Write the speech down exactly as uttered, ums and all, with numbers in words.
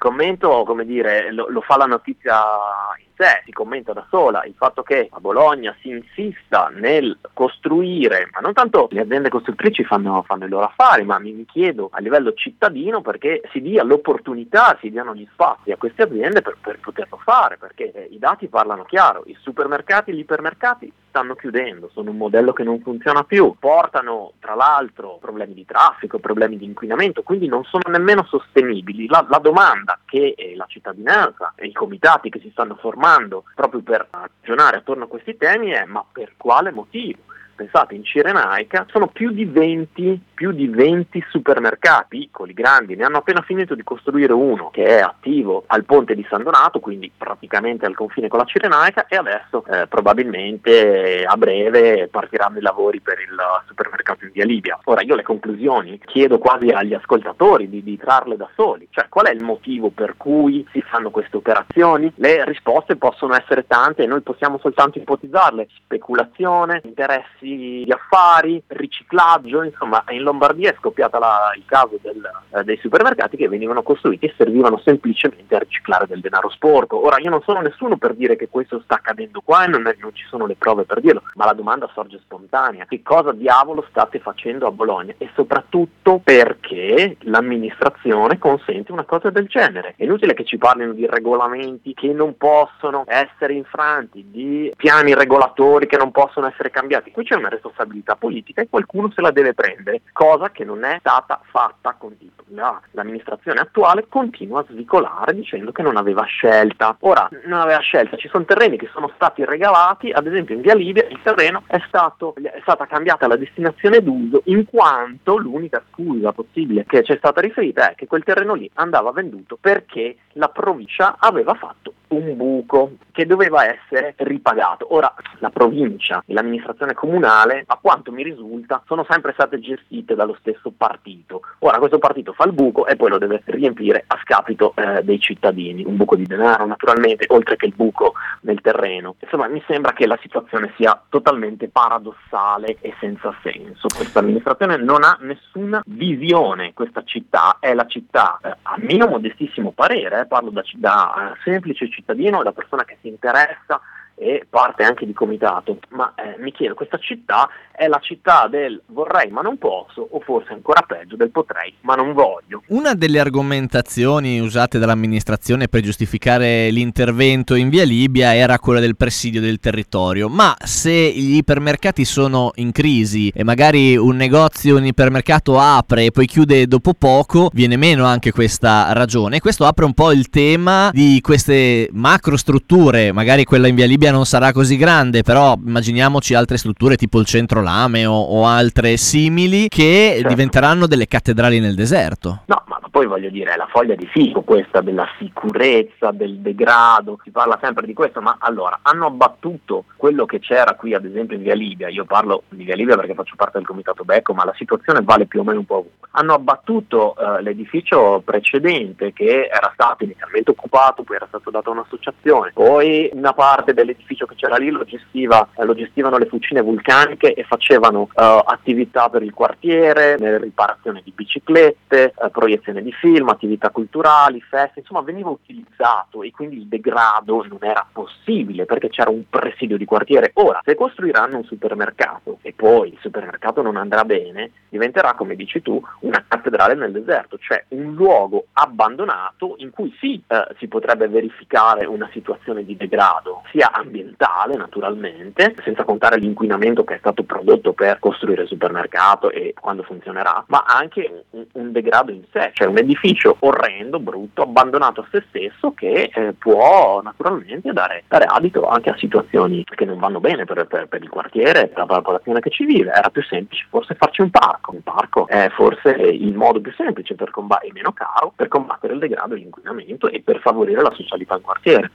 commento, come dire, lo, lo fa la notizia in sé, si commenta da sola. Il fatto che a Bologna si insista nel costruire, ma non tanto le aziende costruttrici fanno, fanno i loro affari, ma mi chiedo a livello cittadino perché si dia l'opportunità, si diano gli spazi a queste aziende per, per poterlo fare, perché eh, i dati parlano chiaro, i supermercati, gli ipermercati stanno chiudendo, sono un modello che non funziona più, portano tra l'altro problemi di traffico, problemi di inquinamento, quindi non sono nemmeno sostenibili. La, la domanda che eh, la cittadinanza e i comitati che si stanno formando proprio per ragionare attorno a questi temi è: ma per quale motivo? Pensate, in Cirenaica sono più di venti, più di venti supermercati, piccoli, grandi, ne hanno appena finito di costruire uno che è attivo al ponte di San Donato, quindi praticamente al confine con la Cirenaica, e adesso eh, probabilmente eh, a breve partiranno i lavori per il supermercato in via Libia. Ora io le conclusioni chiedo quasi agli ascoltatori di, di trarle da soli, cioè qual è il motivo per cui si fanno queste operazioni? Le risposte possono essere tante e noi possiamo soltanto ipotizzarle: speculazione, interessi di affari, riciclaggio. Insomma, in Lombardia è scoppiata la, il caso del, eh, dei supermercati che venivano costruiti e servivano semplicemente a riciclare del denaro sporco. Ora io non sono nessuno per dire che questo sta accadendo qua e non, è, non ci sono le prove per dirlo, ma la domanda sorge spontanea: che cosa diavolo state facendo a Bologna? E soprattutto perché l'amministrazione consente una cosa del genere? È inutile che ci parlino di regolamenti che non possono essere infranti, di piani regolatori che non possono essere cambiati. Qui c'è una responsabilità politica e qualcuno se la deve prendere, cosa che non è stata fatta con la, l'amministrazione attuale continua a svicolare dicendo che non aveva scelta. Ora, non aveva scelta, ci sono terreni che sono stati regalati, ad esempio in via Libia il terreno è stato è stata cambiata la destinazione d'uso, in quanto l'unica scusa possibile che ci è stata riferita è che quel terreno lì andava venduto perché la provincia aveva fatto un buco che doveva essere ripagato. Ora, la provincia e l'amministrazione comunale, a quanto mi risulta, sono sempre state gestite dallo stesso partito. Ora questo partito fa il buco e poi lo deve riempire a scapito eh, dei cittadini, un buco di denaro naturalmente, oltre che il buco nel terreno. Insomma, mi sembra che la situazione sia totalmente paradossale e senza senso. Questa amministrazione non ha nessuna visione. Questa città è la città, eh, a mio modestissimo parere, eh, parlo da, da semplice cittadino, da persona che si interessa e parte anche di comitato, ma eh, mi chiedo, questa città è la città del vorrei ma non posso, o forse ancora peggio del potrei ma non voglio. Una delle argomentazioni usate dall'amministrazione per giustificare l'intervento in via Libia era quella del presidio del territorio, ma se gli ipermercati sono in crisi e magari un negozio, un ipermercato apre e poi chiude dopo poco, viene meno anche questa ragione. Questo apre un po' il tema di queste macro strutture, magari quella in via Libia non sarà così grande, però immaginiamoci altre strutture tipo il Centro Lame o, o altre simili che certo. diventeranno delle cattedrali nel deserto. No, ma poi voglio dire, è la foglia di fico questa della sicurezza, del degrado, si parla sempre di questo, ma allora hanno abbattuto quello che c'era qui ad esempio in via Libia. Io parlo di via Libia perché faccio parte del comitato Becco, ma la situazione vale più o meno un po' ovunque. Hanno abbattuto eh, l'edificio precedente che era stato inizialmente occupato, poi era stato dato a un'associazione, poi una parte dell'edificio che c'era lì lo gestiva, eh, lo gestivano le fucine vulcaniche e facevano eh, attività per il quartiere, riparazione di biciclette, eh, proiezione di film, attività culturali, feste, insomma veniva utilizzato e quindi il degrado non era possibile perché c'era un presidio di quartiere. Ora, se costruiranno un supermercato e poi il supermercato non andrà bene, diventerà, come dici tu, una cattedrale nel deserto, cioè un luogo abbandonato in cui sì, eh, si potrebbe verificare una situazione di degrado, sia ambientale naturalmente, senza contare l'inquinamento che è stato prodotto per costruire il supermercato e quando funzionerà, ma anche un, un degrado in sé, cioè un edificio orrendo, brutto, abbandonato a se stesso che eh, può naturalmente dare, dare adito anche a situazioni che non vanno bene per, per, per il quartiere, per la popolazione che ci vive. Era più semplice forse farci un parco, un parco è forse il modo più semplice per combattere, e meno caro, per combattere il degrado e l'inquinamento e per favorire la socialità del quartiere.